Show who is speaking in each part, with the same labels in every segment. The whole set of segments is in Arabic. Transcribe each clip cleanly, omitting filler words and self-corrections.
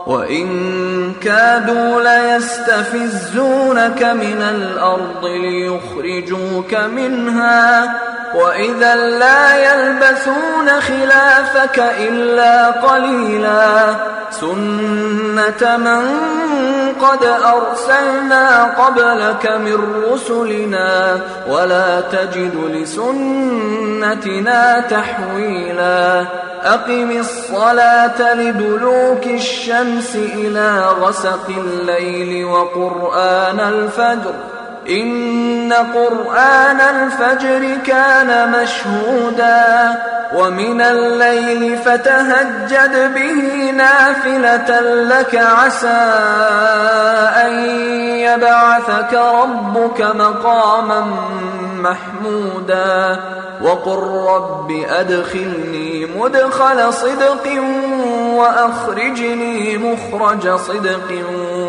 Speaker 1: وإن كادوا ليستفزونك من الأرض ليخرجوك منها وإذا لا يلبثون خلافك إلا قليلا سنة من قد أرسلنا قبلك من رسلنا ولا تجد لسنتنا تحويلا أقم الصلاة لدلوك الشمس إلى غسق الليل وقرآن الفجر إن قرآن الفجر كان مشهودا ومن الليل فتهجد به نافلة لك عسى أن يبعثك ربك مقاما محمودا وقل رب أدخلني مدخل صدق وأخرجني مخرج صدق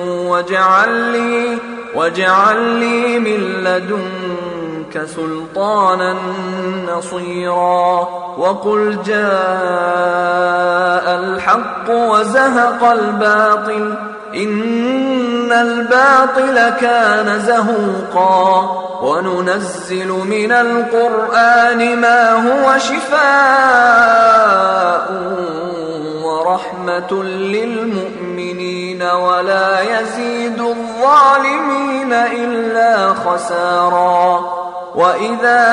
Speaker 1: واجعل لي من لدنك سلطانا نصيرا وقل جاء الحق وزهق الباطل إن الباطل كان زهوقا وننزل من القرآن ما هو شفاء ورحمة للمؤمنين ولا يزيد الظالمين إلا خسارا وإذا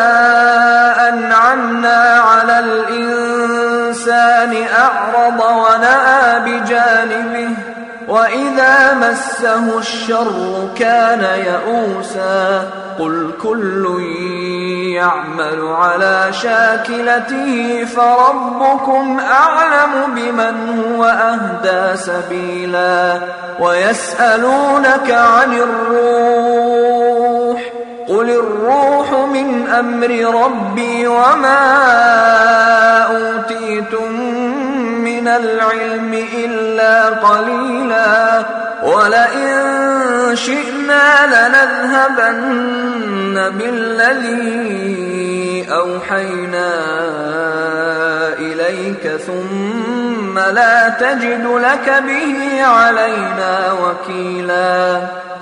Speaker 1: أنعمنا على الإنسان أعرض ونأى بجانبه وإذا مسه الشر كان يئوسا قل كل يعمل على شاكلته فربكم أعلم بمن هو أهدى سبيلا ويسألونك عن الروح قل الروح من أمر ربي وما أوتيتم من العلم إلا قليلا ولئن شئنا لنذهبن بالذي أوحينا إليك ثم لا تجد لك به علينا وكيلا